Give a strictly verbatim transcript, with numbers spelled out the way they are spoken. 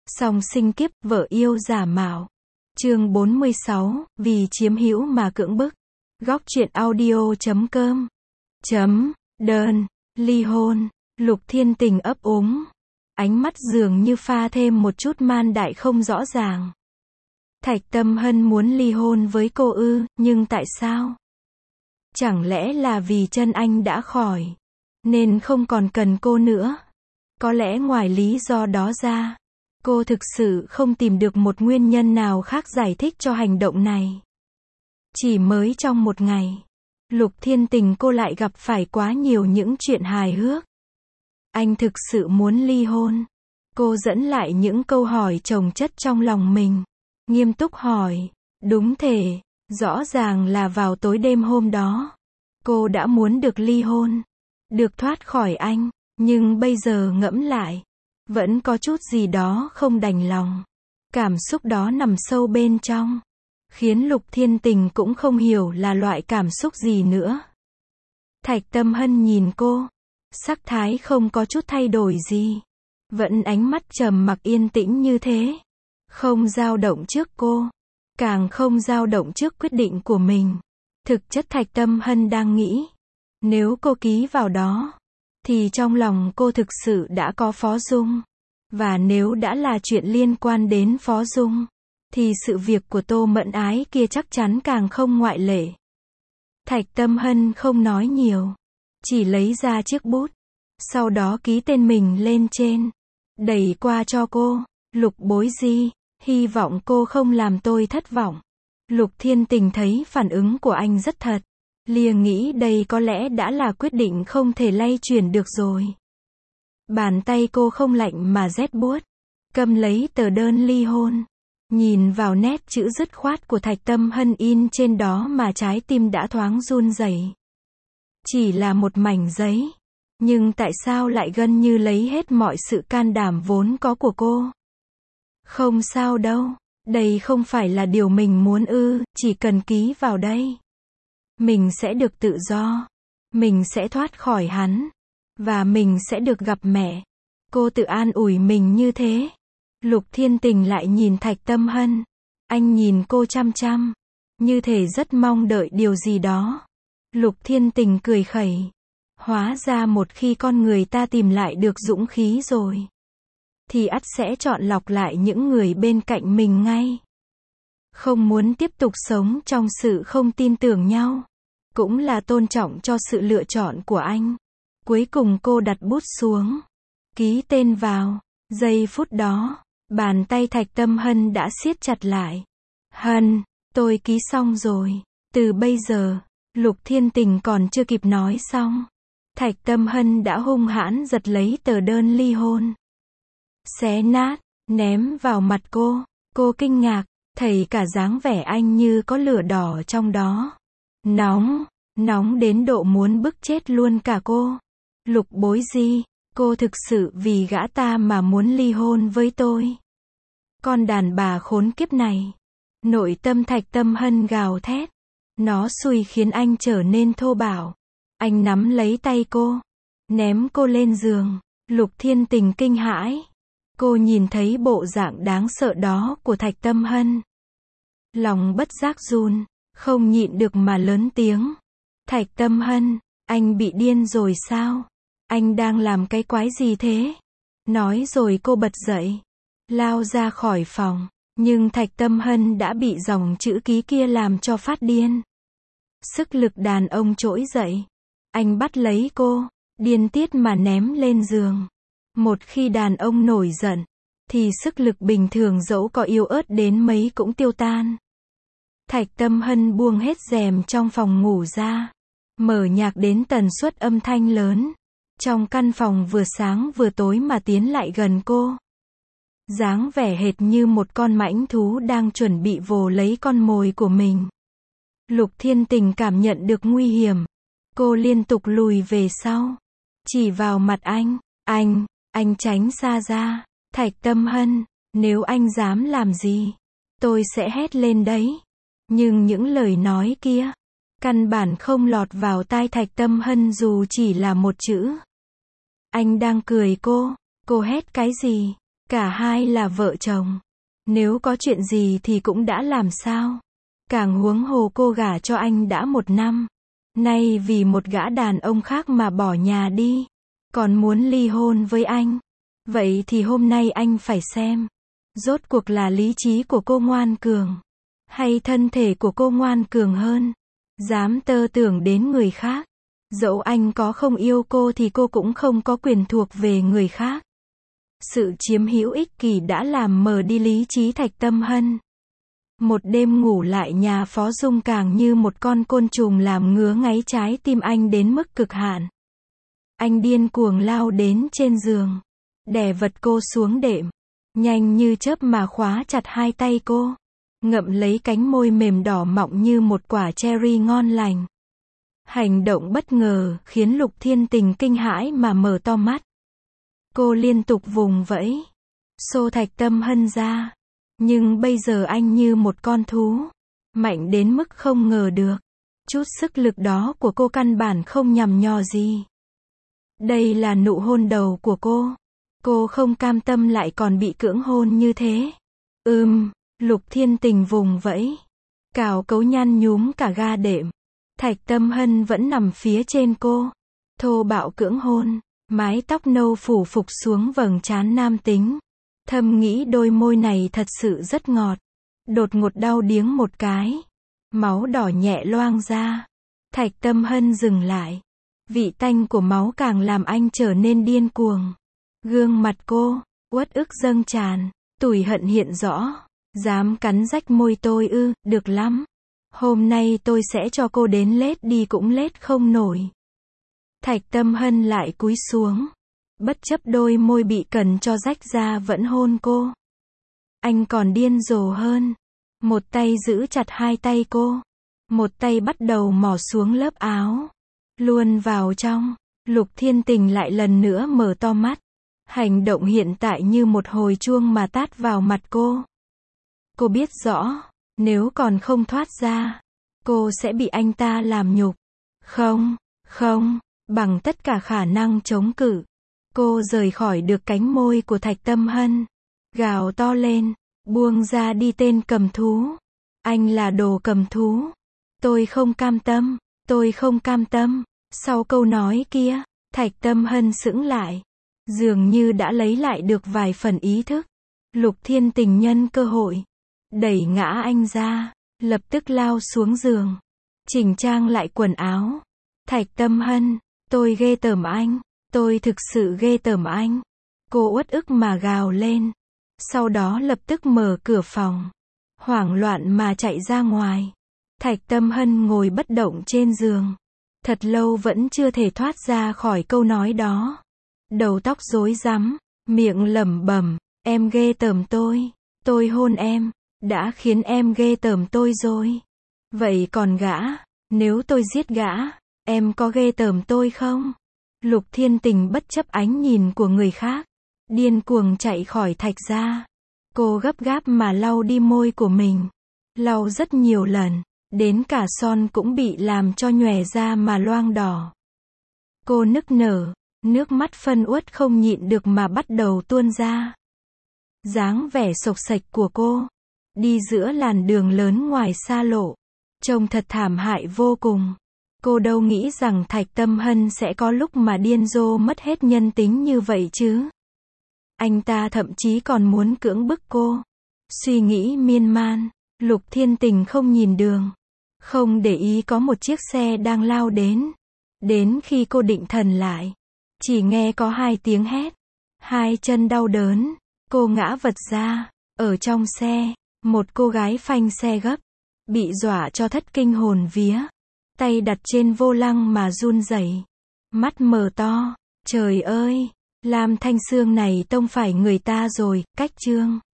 Song sinh kiếp, vợ yêu giả mạo. Chương bốn mươi sáu, vì chiếm hữu mà cưỡng bức. Góc truyện audio chấm com. Chấm, đơn, ly hôn. Lục Thiên Tình ấp úng. Ánh mắt dường như pha thêm một chút man đại không rõ ràng. Thạch Tâm Hân muốn ly hôn với cô ư, nhưng tại sao? Chẳng lẽ là vì chân anh đã khỏi, nên không còn cần cô nữa? Có lẽ ngoài lý do đó ra, cô thực sự không tìm được một nguyên nhân nào khác giải thích cho hành động này. Chỉ mới trong một ngày, Lục Thiên Tình cô lại gặp phải quá nhiều những chuyện hài hước. Anh thực sự muốn ly hôn. Cô dẫn lại những câu hỏi chồng chất trong lòng mình. Nghiêm túc hỏi. Đúng thế, rõ ràng là vào tối đêm hôm đó, cô đã muốn được ly hôn, được thoát khỏi anh, nhưng bây giờ ngẫm lại, vẫn có chút gì đó không đành lòng. Cảm xúc đó nằm sâu bên trong, khiến Lục Thiên Tình cũng không hiểu là loại cảm xúc gì nữa. Thạch Tâm Hân nhìn cô, sắc thái không có chút thay đổi gì, vẫn ánh mắt trầm mặc yên tĩnh như thế, không dao động trước cô, càng không dao động trước quyết định của mình. Thực chất Thạch Tâm Hân đang nghĩ, nếu cô ký vào đó, thì trong lòng cô thực sự đã có Phó Dung. Và nếu đã là chuyện liên quan đến Phó Dung, thì sự việc của Tô Mẫn Ái kia chắc chắn càng không ngoại lệ. Thạch Tâm Hân không nói nhiều, chỉ lấy ra chiếc bút, sau đó ký tên mình lên trên, đẩy qua cho cô. Lục Bối Di, hy vọng cô không làm tôi thất vọng. Lục Thiên Tình thấy phản ứng của anh rất thật, liền nghĩ đây có lẽ đã là quyết định không thể lay chuyển được rồi. Bàn tay cô không lạnh mà rét buốt, cầm lấy tờ đơn ly hôn, nhìn vào nét chữ dứt khoát của Thạch Tâm Hân in trên đó mà trái tim đã thoáng run rẩy. Chỉ là một mảnh giấy, nhưng tại sao lại gần như lấy hết mọi sự can đảm vốn có của cô? Không sao đâu, đây không phải là điều mình muốn ư, chỉ cần ký vào đây, mình sẽ được tự do, mình sẽ thoát khỏi hắn, và mình sẽ được gặp mẹ. Cô tự an ủi mình như thế. Lục Thiên Tình lại nhìn Thạch Tâm Hân, anh nhìn cô chăm chăm, như thể rất mong đợi điều gì đó. Lục Thiên Tình cười khẩy, hóa ra một khi con người ta tìm lại được dũng khí rồi, thì ắt sẽ chọn lọc lại những người bên cạnh mình ngay. Không muốn tiếp tục sống trong sự không tin tưởng nhau, cũng là tôn trọng cho sự lựa chọn của anh. Cuối cùng cô đặt bút xuống, ký tên vào. Giây phút đó, bàn tay Thạch Tâm Hân đã siết chặt lại. Hân, tôi ký xong rồi. Từ bây giờ, Lục Thiên Tình còn chưa kịp nói xong, Thạch Tâm Hân đã hung hãn giật lấy tờ đơn ly hôn, xé nát, ném vào mặt cô. Cô kinh ngạc, thấy cả dáng vẻ anh như có lửa đỏ trong đó. Nóng, nóng đến độ muốn bức chết luôn cả cô. Lục Bối Di, cô thực sự vì gã ta mà muốn ly hôn với tôi? Con đàn bà khốn kiếp này. Nội tâm Thạch Tâm Hân gào thét. Nó xui khiến anh trở nên thô bạo. Anh nắm lấy tay cô, ném cô lên giường. Lục Thiên Tình kinh hãi. Cô nhìn thấy bộ dạng đáng sợ đó của Thạch Tâm Hân, lòng bất giác run, không nhịn được mà lớn tiếng. Thạch Tâm Hân, anh bị điên rồi sao? Anh đang làm cái quái gì thế? Nói rồi cô bật dậy, lao ra khỏi phòng, nhưng Thạch Tâm Hân đã bị dòng chữ ký kia làm cho phát điên. Sức lực đàn ông trỗi dậy, anh bắt lấy cô, điên tiết mà ném lên giường. Một khi đàn ông nổi giận, thì sức lực bình thường dẫu có yếu ớt đến mấy cũng tiêu tan. Thạch Tâm Hân buông hết rèm trong phòng ngủ ra, mở nhạc đến tần suất âm thanh lớn. Trong căn phòng vừa sáng vừa tối mà tiến lại gần cô. Dáng vẻ hệt như một con mãnh thú đang chuẩn bị vồ lấy con mồi của mình. Lục Thiên Tình cảm nhận được nguy hiểm. Cô liên tục lùi về sau, chỉ vào mặt anh. Anh, anh tránh xa ra. Thạch Tâm Hân, nếu anh dám làm gì, tôi sẽ hét lên đấy. Nhưng những lời nói kia, căn bản không lọt vào tai Thạch Tâm Hân dù chỉ là một chữ. Anh đang cười cô. Cô hét cái gì? Cả hai là vợ chồng. Nếu có chuyện gì thì cũng đã làm sao. Càng huống hồ cô gả cho anh đã một năm. Nay vì một gã đàn ông khác mà bỏ nhà đi. Còn muốn ly hôn với anh. Vậy thì hôm nay anh phải xem. Rốt cuộc là lý trí của cô ngoan cường. Hay thân thể của cô ngoan cường hơn. Dám tơ tưởng đến người khác. Dẫu anh có không yêu cô thì cô cũng không có quyền thuộc về người khác. Sự chiếm hữu ích kỷ đã làm mờ đi lý trí Thạch Tâm Hân. Một đêm ngủ lại nhà Phó Dung càng như một con côn trùng làm ngứa ngáy trái tim anh đến mức cực hạn. Anh điên cuồng lao đến trên giường. Đè vật cô xuống đệm. Nhanh như chớp mà khóa chặt hai tay cô. Ngậm lấy cánh môi mềm đỏ mọng như một quả cherry ngon lành. Hành động bất ngờ khiến Lục Thiên Tình kinh hãi mà mở to mắt. Cô liên tục vùng vẫy. Xô Thạch Tâm Hân ra. Nhưng bây giờ anh như một con thú. Mạnh đến mức không ngờ được. Chút sức lực đó của cô căn bản không nhằm nhò gì. Đây là nụ hôn đầu của cô. Cô không cam tâm lại còn bị cưỡng hôn như thế. Ừm, Lục Thiên Tình vùng vẫy. Cào cấu nhăn nhúm cả ga đệm. Thạch Tâm Hân vẫn nằm phía trên cô. Thô bạo cưỡng hôn. Mái tóc nâu phủ phục xuống vầng trán nam tính. Thầm nghĩ đôi môi này thật sự rất ngọt. Đột ngột đau điếng một cái. Máu đỏ nhẹ loang ra. Thạch Tâm Hân dừng lại. Vị tanh của máu càng làm anh trở nên điên cuồng. Gương mặt cô, uất ức dâng tràn. Tủi hận hiện rõ. Dám cắn rách môi tôi ư, được lắm. Hôm nay tôi sẽ cho cô đến lết đi cũng lết không nổi. Thạch Tâm Hân lại cúi xuống. Bất chấp đôi môi bị cần cho rách ra vẫn hôn cô. Anh còn điên rồ hơn. Một tay giữ chặt hai tay cô. Một tay bắt đầu mò xuống lớp áo. Luôn vào trong. Lục Thiên Tình lại lần nữa mở to mắt. Hành động hiện tại như một hồi chuông mà tát vào mặt cô. Cô biết rõ. Nếu còn không thoát ra. Cô sẽ bị anh ta làm nhục. Không, không. Bằng tất cả khả năng chống cự. Cô rời khỏi được cánh môi của Thạch Tâm Hân. Gào to lên. Buông ra đi tên cầm thú. Anh là đồ cầm thú. Tôi không cam tâm. Tôi không cam tâm. Sau câu nói kia, Thạch Tâm Hân sững lại. Dường như đã lấy lại được vài phần ý thức. Lục Thiên Tình nhân cơ hội. Đẩy ngã anh ra. Lập tức lao xuống giường. Chỉnh trang lại quần áo. Thạch Tâm Hân. Tôi ghê tởm anh. Tôi thực sự ghê tởm anh. Cô uất ức mà gào lên. Sau đó lập tức mở cửa phòng. Hoảng loạn mà chạy ra ngoài. Thạch Tâm Hân ngồi bất động trên giường. Thật lâu vẫn chưa thể thoát ra khỏi câu nói đó. Đầu tóc rối rắm. Miệng lẩm bẩm. Em ghê tởm tôi. Tôi hôn em. Đã khiến em ghê tởm tôi rồi. Vậy còn gã. Nếu tôi giết gã. Em có ghê tởm tôi không? Lục Thiên Tình bất chấp ánh nhìn của người khác. Điên cuồng chạy khỏi thạch ra. Cô gấp gáp mà lau đi môi của mình. Lau rất nhiều lần. Đến cả son cũng bị làm cho nhòe ra mà loang đỏ. Cô nức nở. Nước mắt phân uất không nhịn được mà bắt đầu tuôn ra. Dáng vẻ sộc sạch của cô. Đi giữa làn đường lớn ngoài xa lộ. Trông thật thảm hại vô cùng. Cô đâu nghĩ rằng Thạch Tâm Hân sẽ có lúc mà điên rồ mất hết nhân tính như vậy chứ. Anh ta thậm chí còn muốn cưỡng bức cô. Suy nghĩ miên man. Lục Thiên Tình không nhìn đường. Không để ý có một chiếc xe đang lao đến. Đến khi cô định thần lại. Chỉ nghe có hai tiếng hét. Hai chân đau đớn. Cô ngã vật ra. Ở trong xe. Một cô gái phanh xe gấp. Bị dọa cho thất kinh hồn vía. Tay đặt trên vô lăng mà run rẩy. Mắt mở to. Trời ơi. Lam Thanh Sương này tông phải người ta rồi. Cách chương.